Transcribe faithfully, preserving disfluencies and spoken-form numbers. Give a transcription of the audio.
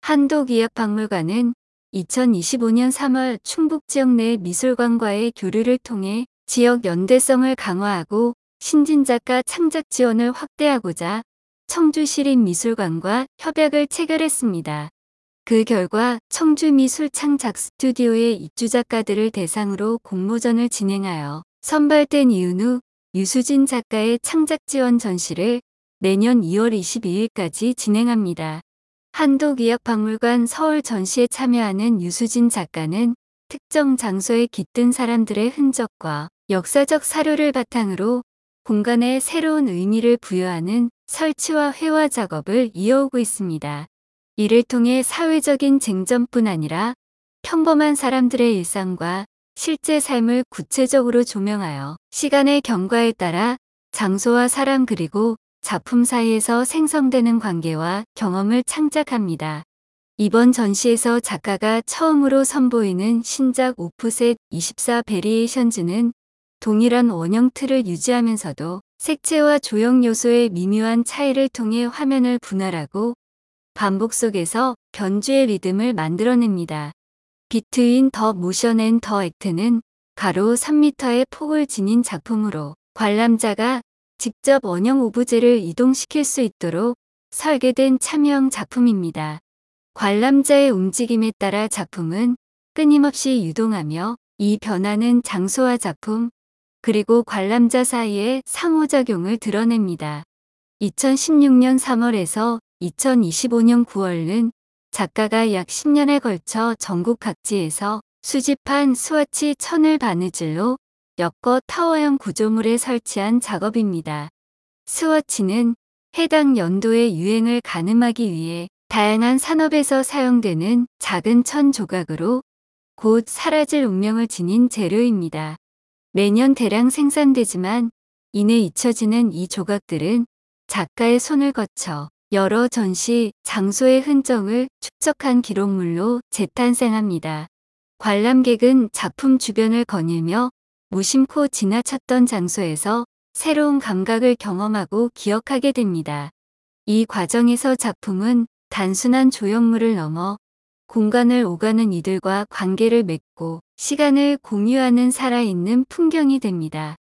한독이역박물관은 이천이십오 년 삼월 충북 지역 내 미술관과의 교류를 통해 지역 연대성을 강화하고 신진작가 창작 지원을 확대하고자 청주시립미술관과 협약을 체결했습니다. 그 결과 청주미술창작 스튜디오의 입주작가들을 대상으로 공모전을 진행하여 선발된 이은 후 유수진 작가의 창작 지원 전시를 내년 이월 이십이일까지 진행합니다. 한독이역박물관 서울 전시에 참여하는 유수진 작가는 특정 장소에 깃든 사람들의 흔적과 역사적 사료를 바탕으로 공간에 새로운 의미를 부여하는 설치와 회화 작업을 이어오고 있습니다. 이를 통해 사회적인 쟁점뿐 아니라 평범한 사람들의 일상과 실제 삶을 구체적으로 조명하여 시간의 경과에 따라 장소와 사람 그리고 작품 사이에서 생성되는 관계와 경험을 창작합니다. 이번 전시에서 작가가 처음으로 선보이는 신작 오프셋 이십사 베리에이션즈는 동일한 원형 틀을 유지하면서도 색채와 조형 요소의 미묘한 차이를 통해 화면을 분할하고 반복 속에서 변주의 리듬을 만들어냅니다. 비트윈 더 모션 앤 더 액트는 가로 삼 미터의 폭을 지닌 작품으로 관람자가 직접 원형 오브제를 이동시킬 수 있도록 설계된 참여형 작품입니다. 관람자의 움직임에 따라 작품은 끊임없이 유동하며 이 변화는 장소와 작품, 그리고 관람자 사이의 상호작용을 드러냅니다. 이천십육 년 삼월에서 이천이십오 년 구월은 작가가 약 십 년에 걸쳐 전국 각지에서 수집한 스와치 천을 바느질로 엮어 타워형 구조물에 설치한 작업입니다. 스와치는 해당 연도의 유행을 가늠하기 위해 다양한 산업에서 사용되는 작은 천 조각으로 곧 사라질 운명을 지닌 재료입니다. 매년 대량 생산되지만 이내 잊혀지는 이 조각들은 작가의 손을 거쳐 여러 전시, 장소의 흔적을 축적한 기록물로 재탄생합니다. 관람객은 작품 주변을 거닐며 무심코 지나쳤던 장소에서 새로운 감각을 경험하고 기억하게 됩니다. 이 과정에서 작품은 단순한 조형물을 넘어 공간을 오가는 이들과 관계를 맺고 시간을 공유하는 살아있는 풍경이 됩니다.